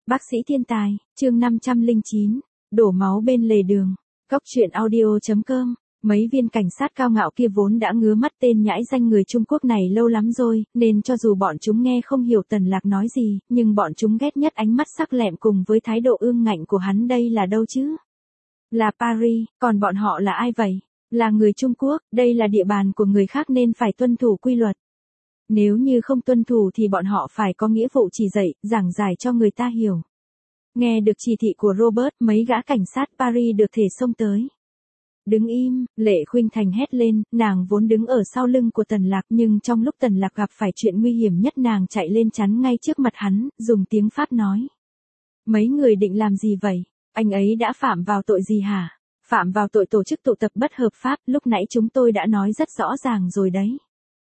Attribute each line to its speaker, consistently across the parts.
Speaker 1: Bác sĩ thiên tài, chương 509, đổ máu bên lề đường. Góc truyện audio.com. Mấy viên cảnh sát cao ngạo kia vốn đã ngứa mắt tên nhãi danh người Trung Quốc này lâu lắm rồi, nên cho dù bọn chúng nghe không hiểu Tần Lạc nói gì, nhưng bọn chúng ghét nhất ánh mắt sắc lẹm cùng với thái độ ương ngạnh của hắn. Đây là đâu chứ? Là Paris, còn bọn họ là ai vậy? Là người Trung Quốc, đây là địa bàn của người khác nên phải tuân thủ quy luật. Nếu như không tuân thủ thì bọn họ phải có nghĩa vụ chỉ dạy, giảng giải cho người ta hiểu. Nghe được chỉ thị của Robert, mấy gã cảnh sát Paris được thể xông tới. Đứng im, Lệ Khuynh Thành hét lên, nàng vốn đứng ở sau lưng của Tần Lạc, nhưng trong lúc Tần Lạc gặp phải chuyện nguy hiểm nhất nàng chạy lên chắn ngay trước mặt hắn, dùng tiếng Pháp nói. Mấy người định làm gì vậy? Anh ấy đã phạm vào tội gì hả? Phạm vào tội tổ chức tụ tập bất hợp pháp, lúc nãy chúng tôi đã nói rất rõ ràng rồi đấy.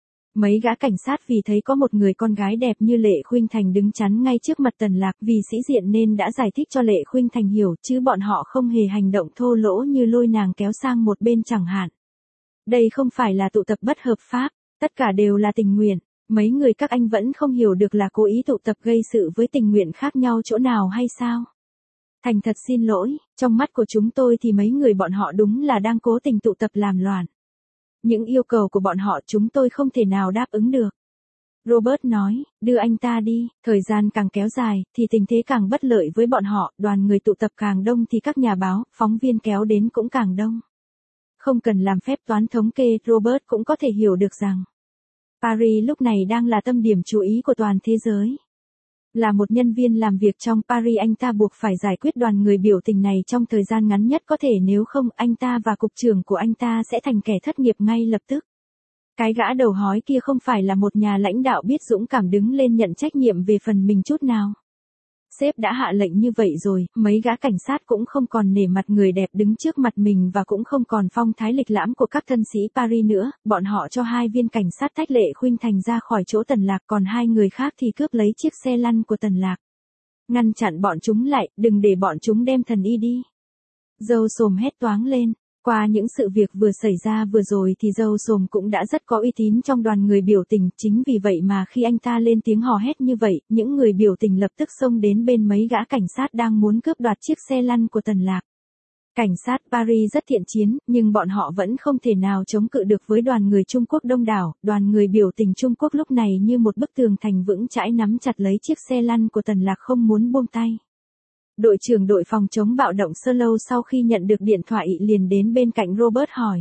Speaker 1: Mấy gã cảnh sát vì thấy có một người con gái đẹp như Lệ Khuynh Thành đứng chắn ngay trước mặt Tần Lạc vì sĩ diện nên đã giải thích cho Lệ Khuynh Thành hiểu, chứ bọn họ không hề hành động thô lỗ như lôi nàng kéo sang một bên chẳng hạn. Đây không phải là tụ tập bất hợp pháp, tất cả đều là tình nguyện. Mấy người các anh vẫn không hiểu được là cố ý tụ tập gây sự với tình nguyện khác nhau chỗ nào hay sao? Thành thật xin lỗi, trong mắt của chúng tôi thì mấy người bọn họ đúng là đang cố tình tụ tập làm loạn. Những yêu cầu của bọn họ chúng tôi không thể nào đáp ứng được. Robert nói, đưa anh ta đi, thời gian càng kéo dài, thì tình thế càng bất lợi với bọn họ, đoàn người tụ tập càng đông thì các nhà báo, phóng viên kéo đến cũng càng đông. Không cần làm phép toán thống kê, Robert cũng có thể hiểu được rằng, Paris lúc này đang là tâm điểm chú ý của toàn thế giới. Là một nhân viên làm việc trong Paris, anh ta buộc phải giải quyết đoàn người biểu tình này trong thời gian ngắn nhất có thể, nếu không anh ta và cục trưởng của anh ta sẽ thành kẻ thất nghiệp ngay lập tức. Cái gã đầu hói kia không phải là một nhà lãnh đạo biết dũng cảm đứng lên nhận trách nhiệm về phần mình chút nào. Sếp đã hạ lệnh như vậy rồi, mấy gã cảnh sát cũng không còn nể mặt người đẹp đứng trước mặt mình và cũng không còn phong thái lịch lãm của các thân sĩ Paris nữa, bọn họ cho hai viên cảnh sát tách Lệ Khuynh Thành ra khỏi chỗ Tần Lạc, còn hai người khác thì cướp lấy chiếc xe lăn của Tần Lạc. Ngăn chặn bọn chúng lại, đừng để bọn chúng đem thần y đi. Dâu Xồm hét toáng lên. Qua những sự việc vừa xảy ra vừa rồi thì Dâu Xồm cũng đã rất có uy tín trong đoàn người biểu tình, chính vì vậy mà khi anh ta lên tiếng hò hét như vậy, những người biểu tình lập tức xông đến bên mấy gã cảnh sát đang muốn cướp đoạt chiếc xe lăn của Tần Lạc. Cảnh sát Paris rất thiện chiến, nhưng bọn họ vẫn không thể nào chống cự được với đoàn người Trung Quốc đông đảo, đoàn người biểu tình Trung Quốc lúc này như một bức tường thành vững chãi nắm chặt lấy chiếc xe lăn của Tần Lạc không muốn buông tay. Đội trưởng đội phòng chống bạo động Slow sau khi nhận được điện thoại liền đến bên cạnh Robert hỏi.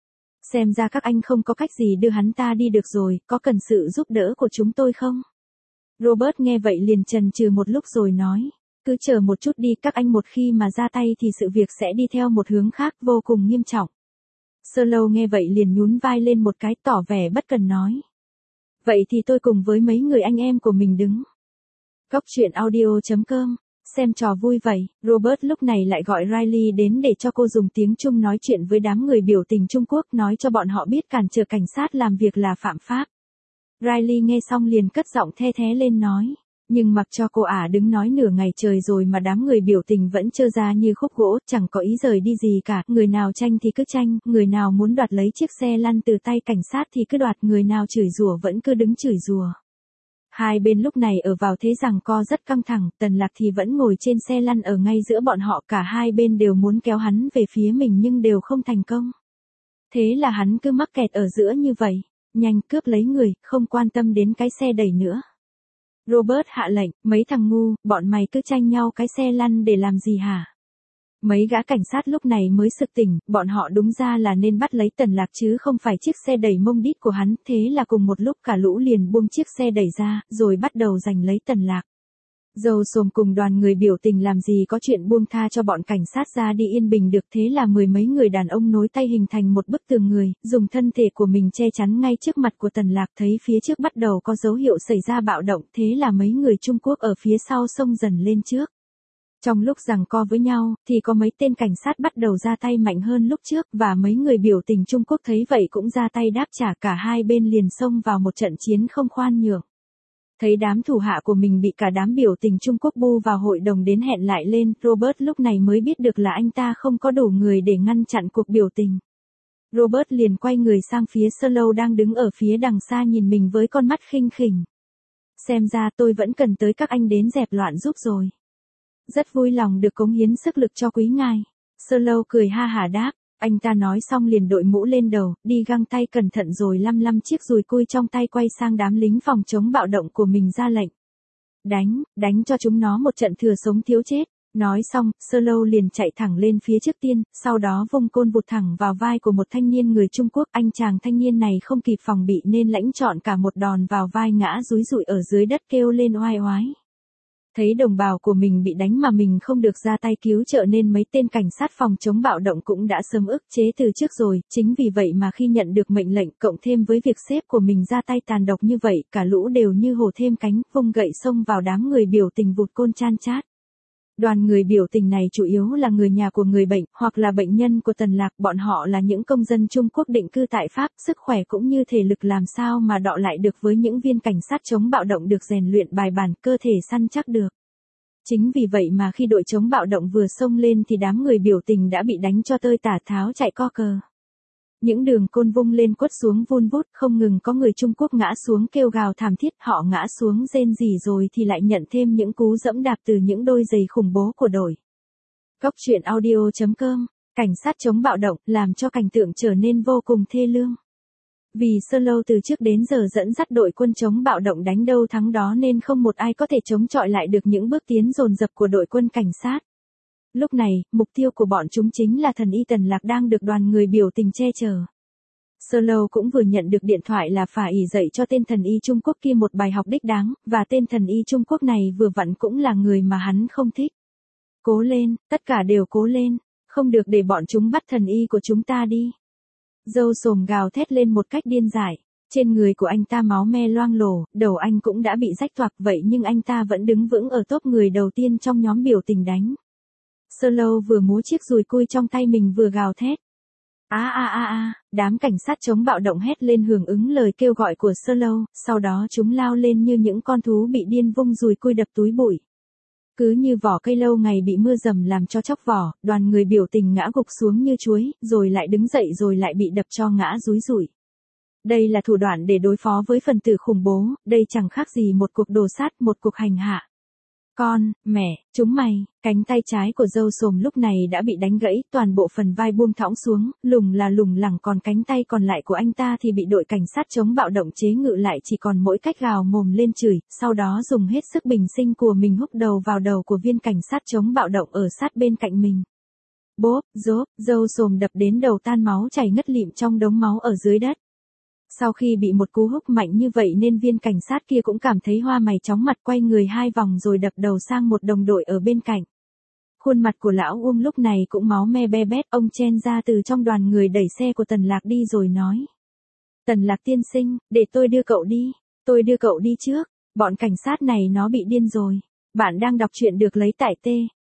Speaker 1: Xem ra các anh không có cách gì đưa hắn ta đi được rồi, có cần sự giúp đỡ của chúng tôi không? Robert nghe vậy liền chần chừ một lúc rồi nói. Cứ chờ một chút đi, các anh một khi mà ra tay thì sự việc sẽ đi theo một hướng khác vô cùng nghiêm trọng. Slow nghe vậy liền nhún vai lên một cái tỏ vẻ bất cần nói. Vậy thì tôi cùng với mấy người anh em của mình đứng. Góc truyện audio.com. Xem trò vui vậy, Robert lúc này lại gọi Riley đến để cho cô dùng tiếng Trung nói chuyện với đám người biểu tình Trung Quốc, nói cho bọn họ biết cản trở cảnh sát làm việc là phạm pháp. Riley nghe xong liền cất giọng the thé lên nói, nhưng mặc cho cô ả đứng nói nửa ngày trời rồi mà đám người biểu tình vẫn trơ ra như khúc gỗ, chẳng có ý rời đi gì cả, người nào tranh thì cứ tranh, người nào muốn đoạt lấy chiếc xe lăn từ tay cảnh sát thì cứ đoạt, người nào chửi rủa vẫn cứ đứng chửi rủa. Hai bên lúc này ở vào thế giằng co rất căng thẳng, Tần Lạc thì vẫn ngồi trên xe lăn ở ngay giữa bọn họ, cả hai bên đều muốn kéo hắn về phía mình nhưng đều không thành công. Thế là hắn cứ mắc kẹt ở giữa như vậy, nhanh cướp lấy người, không quan tâm đến cái xe đẩy nữa. Robert hạ lệnh, mấy thằng ngu, bọn mày cứ tranh nhau cái xe lăn để làm gì hả? Mấy gã cảnh sát lúc này mới sực tỉnh, bọn họ đúng ra là nên bắt lấy Tần Lạc chứ không phải chiếc xe đẩy mông đít của hắn, thế là cùng một lúc cả lũ liền buông chiếc xe đẩy ra, rồi bắt đầu giành lấy Tần Lạc. Dâu Xồm cùng đoàn người biểu tình làm gì có chuyện buông tha cho bọn cảnh sát ra đi yên bình được, thế là mười mấy người đàn ông nối tay hình thành một bức tường người, dùng thân thể của mình che chắn ngay trước mặt của Tần Lạc, thấy phía trước bắt đầu có dấu hiệu xảy ra bạo động, thế là mấy người Trung Quốc ở phía sau xông dần lên trước. Trong lúc giằng co với nhau, thì có mấy tên cảnh sát bắt đầu ra tay mạnh hơn lúc trước, và mấy người biểu tình Trung Quốc thấy vậy cũng ra tay đáp trả, cả hai bên liền xông vào một trận chiến không khoan nhượng. Thấy đám thủ hạ của mình bị cả đám biểu tình Trung Quốc bu vào hội đồng đến hẹn lại lên, Robert lúc này mới biết được là anh ta không có đủ người để ngăn chặn cuộc biểu tình. Robert liền quay người sang phía Slow đang đứng ở phía đằng xa nhìn mình với con mắt khinh khỉnh. Xem ra tôi vẫn cần tới các anh đến dẹp loạn giúp rồi. Rất vui lòng được cống hiến sức lực cho quý ngài. Sơ Lâu cười ha hả đáp. Anh ta nói xong liền đội mũ lên đầu, đi găng tay cẩn thận rồi lăm lăm chiếc dùi cui trong tay quay sang đám lính phòng chống bạo động của mình ra lệnh. Đánh cho chúng nó một trận thừa sống thiếu chết. Nói xong, Sơ Lâu liền chạy thẳng lên phía trước tiên, sau đó vung côn vụt thẳng vào vai của một thanh niên người Trung Quốc. Anh chàng thanh niên này không kịp phòng bị nên lãnh trọn cả một đòn vào vai, ngã rúi rụi ở dưới đất kêu lên oai oái. Thấy đồng bào của mình bị đánh mà mình không được ra tay cứu trợ nên mấy tên cảnh sát phòng chống bạo động cũng đã sớm ức chế từ trước rồi, chính vì vậy mà khi nhận được mệnh lệnh cộng thêm với việc sếp của mình ra tay tàn độc như vậy, cả lũ đều như hổ thêm cánh, vung gậy xông vào đám người biểu tình vụt côn chan chát. Đoàn người biểu tình này chủ yếu là người nhà của người bệnh, hoặc là bệnh nhân của Tần Lạc, bọn họ là những công dân Trung Quốc định cư tại Pháp, sức khỏe cũng như thể lực làm sao mà đọ lại được với những viên cảnh sát chống bạo động được rèn luyện bài bản, cơ thể săn chắc được. Chính vì vậy mà khi đội chống bạo động vừa xông lên thì đám người biểu tình đã bị đánh cho tơi tả, tháo chạy co cờ. Những đường côn vung lên quất xuống vun vút, không ngừng có người Trung Quốc ngã xuống kêu gào thảm thiết, họ ngã xuống rên rỉ rồi thì lại nhận thêm những cú dẫm đạp từ những đôi giày khủng bố của đội. Góc truyện audio.com, cảnh sát chống bạo động, làm cho cảnh tượng trở nên vô cùng thê lương. Vì Sơ Lâu từ trước đến giờ dẫn dắt đội quân chống bạo động đánh đâu thắng đó nên không một ai có thể chống chọi lại được những bước tiến dồn dập của đội quân cảnh sát. Lúc này, mục tiêu của bọn chúng chính là thần y Tần Lạc đang được đoàn người biểu tình che chở. Sơ Lâu cũng vừa nhận được điện thoại là phải dạy cho tên thần y Trung Quốc kia một bài học đích đáng, và tên thần y Trung Quốc này vừa vặn cũng là người mà hắn không thích. Cố lên, tất cả đều cố lên, không được để bọn chúng bắt thần y của chúng ta đi. Dâu Sồm gào thét lên một cách điên dại. Trên người của anh ta máu me loang lổ, đầu anh cũng đã bị rách toạc vậy nhưng anh ta vẫn đứng vững ở top người đầu tiên trong nhóm biểu tình đánh. Sơ Lâu vừa múa chiếc dùi cui trong tay mình vừa gào thét. Đám cảnh sát chống bạo động hét lên hưởng ứng lời kêu gọi của Sơ Lâu, sau đó chúng lao lên như những con thú bị điên vung dùi cui đập túi bụi. Cứ như vỏ cây lâu ngày bị mưa dầm làm cho chóc vỏ, đoàn người biểu tình ngã gục xuống như chuối, rồi lại đứng dậy rồi lại bị đập cho ngã rúi rụi. Đây là thủ đoạn để đối phó với phần tử khủng bố, đây chẳng khác gì một cuộc đồ sát, một cuộc hành hạ. Con, mẹ, chúng mày, cánh tay trái của Dâu Sồm lúc này đã bị đánh gãy, toàn bộ phần vai buông thõng xuống, lủng lẳng, còn cánh tay còn lại của anh ta thì bị đội cảnh sát chống bạo động chế ngự lại, chỉ còn mỗi cách gào mồm lên chửi, sau đó dùng hết sức bình sinh của mình húc đầu vào đầu của viên cảnh sát chống bạo động ở sát bên cạnh mình. Bốp, rốp, Dâu Sồm đập đến đầu tan máu chảy ngất lịm trong đống máu ở dưới đất. Sau khi bị một cú húc mạnh như vậy nên viên cảnh sát kia cũng cảm thấy hoa mày chóng mặt, quay người 2 vòng rồi đập đầu sang một đồng đội ở bên cạnh. Khuôn mặt của lão Uông lúc này cũng máu me be bét, ông chen ra từ trong đoàn người đẩy xe của Tần Lạc đi rồi nói. Tần Lạc tiên sinh, để tôi đưa cậu đi, tôi đưa cậu đi trước, bọn cảnh sát này nó bị điên rồi. Bạn đang đọc truyện được lấy tại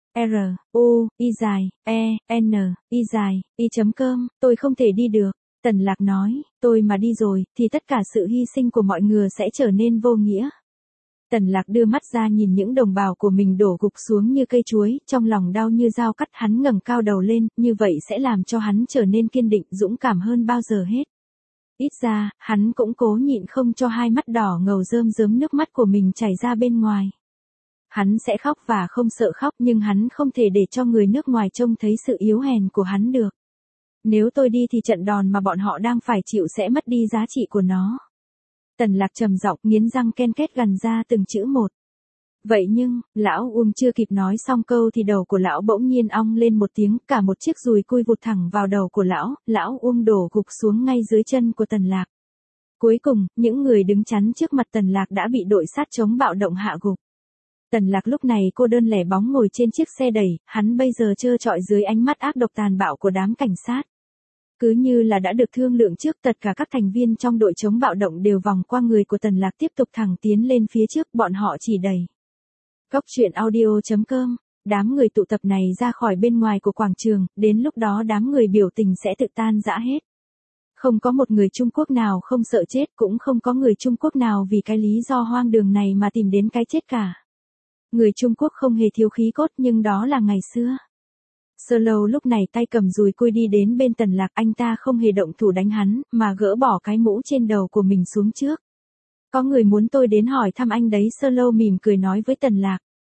Speaker 1: truy.com, tôi không thể đi được. Tần Lạc nói, tôi mà đi rồi, thì tất cả sự hy sinh của mọi người sẽ trở nên vô nghĩa. Tần Lạc đưa mắt ra nhìn những đồng bào của mình đổ gục xuống như cây chuối, trong lòng đau như dao cắt, hắn ngẩng cao đầu lên, như vậy sẽ làm cho hắn trở nên kiên định, dũng cảm hơn bao giờ hết. Ít ra, hắn cũng cố nhịn không cho hai mắt đỏ ngầu rơm rớm nước mắt của mình chảy ra bên ngoài. Hắn sẽ khóc và không sợ khóc nhưng hắn không thể để cho người nước ngoài trông thấy sự yếu hèn của hắn được. Nếu tôi đi thì trận đòn mà bọn họ đang phải chịu sẽ mất đi giá trị của nó. Tần Lạc trầm giọng nghiến răng ken két gằn ra từng chữ một. Vậy nhưng, lão Uông chưa kịp nói xong câu thì đầu của lão bỗng nhiên ong lên một tiếng, cả một chiếc dùi cui vụt thẳng vào đầu của lão Uông đổ gục xuống ngay dưới chân của Tần Lạc. Cuối cùng, những người đứng chắn trước mặt Tần Lạc đã bị đội sát chống bạo động hạ gục. Tần Lạc lúc này cô đơn lẻ bóng ngồi trên chiếc xe đẩy, hắn bây giờ trơ trọi dưới ánh mắt ác độc tàn bạo của đám cảnh sát. Cứ như là đã được thương lượng trước, tất cả các thành viên trong đội chống bạo động đều vòng qua người của Tần Lạc tiếp tục thẳng tiến lên phía trước, bọn họ chỉ đẩy. Góc truyện audio.com, đám người tụ tập này ra khỏi bên ngoài của quảng trường, đến lúc đó đám người biểu tình sẽ tự tan rã hết. Không có một người Trung Quốc nào không sợ chết, cũng không có người Trung Quốc nào vì cái lý do hoang đường này mà tìm đến cái chết cả. Người Trung Quốc không hề thiếu khí cốt nhưng đó là ngày xưa. Sơ Lâu lúc này tay cầm dùi cui đi đến bên Tần Lạc, anh ta không hề động thủ đánh hắn, mà gỡ bỏ cái mũ trên đầu của mình xuống trước. Có người muốn tôi đến hỏi thăm anh đấy, Sơ Lâu mỉm cười nói với Tần Lạc.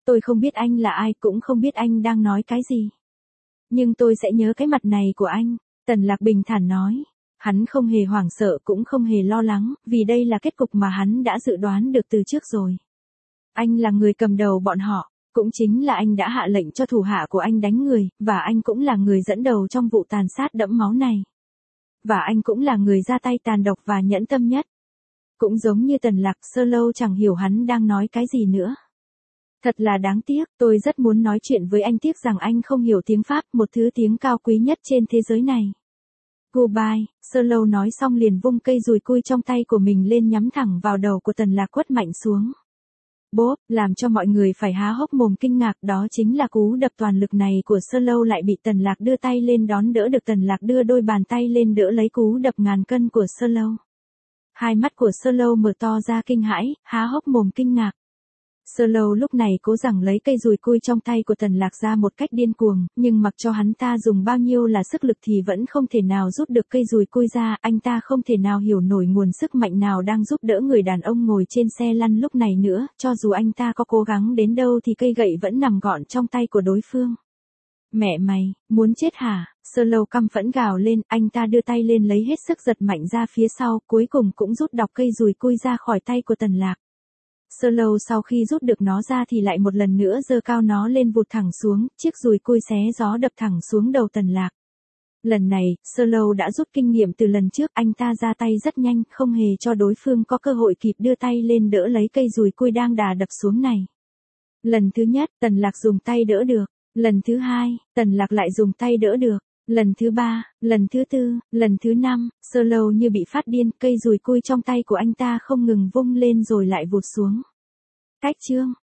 Speaker 1: Tôi không biết anh là ai, cũng không biết anh đang nói cái gì. Nhưng tôi sẽ nhớ cái mặt này của anh, Tần Lạc bình thản nói. Hắn không hề hoảng sợ cũng không hề lo lắng, vì đây là kết cục mà hắn đã dự đoán được từ trước rồi. Anh là người cầm đầu bọn họ, cũng chính là anh đã hạ lệnh cho thủ hạ của anh đánh người, và anh cũng là người dẫn đầu trong vụ tàn sát đẫm máu này. Và anh cũng là người ra tay tàn độc và nhẫn tâm nhất. Cũng giống như Tần Lạc, Sơ Lâu chẳng hiểu hắn đang nói cái gì nữa. Thật là đáng tiếc, tôi rất muốn nói chuyện với anh, tiếc rằng anh không hiểu tiếng Pháp, một thứ tiếng cao quý nhất trên thế giới này. Goodbye, Sơ Lâu nói xong liền vung cây dùi cui trong tay của mình lên nhắm thẳng vào đầu của Tần Lạc quất mạnh xuống. Bốp, làm cho mọi người phải há hốc mồm kinh ngạc, đó chính là cú đập toàn lực này của Sơ Lâu lại bị Tần Lạc đưa tay lên đón đỡ được. Tần Lạc đưa đôi bàn tay lên đỡ lấy cú đập ngàn cân của Sơ Lâu. Hai mắt của Sơ Lâu mở to ra kinh hãi, há hốc mồm kinh ngạc. Sơ Lâu lúc này cố rằng lấy cây dùi cui trong tay của Tần Lạc ra một cách điên cuồng, nhưng mặc cho hắn ta dùng bao nhiêu là sức lực thì vẫn không thể nào rút được cây dùi cui ra. Anh ta không thể nào hiểu nổi nguồn sức mạnh nào đang giúp đỡ người đàn ông ngồi trên xe lăn lúc này nữa, cho dù anh ta có cố gắng đến đâu thì cây gậy vẫn nằm gọn trong tay của đối phương. Mẹ mày, muốn chết hả? Sơ Lâu căm phẫn gào lên, anh ta đưa tay lên lấy hết sức giật mạnh ra phía sau, cuối cùng cũng rút đọc cây dùi cui ra khỏi tay của Tần Lạc. Sơ Lâu sau khi rút được nó ra thì lại một lần nữa giơ cao nó lên vụt thẳng xuống, chiếc dùi cui xé gió đập thẳng xuống đầu Tần Lạc. Lần này, Sơ Lâu đã rút kinh nghiệm từ lần trước, anh ta ra tay rất nhanh, không hề cho đối phương có cơ hội kịp đưa tay lên đỡ lấy cây dùi cui đang đà đập xuống này. Lần thứ nhất, Tần Lạc dùng tay đỡ được. Lần thứ hai, Tần Lạc lại dùng tay đỡ được. Lần thứ ba, lần thứ tư, lần thứ năm, Sơ Lâu như bị phát điên, cây dùi cui trong tay của anh ta không ngừng vung lên rồi lại vụt xuống. Cách chương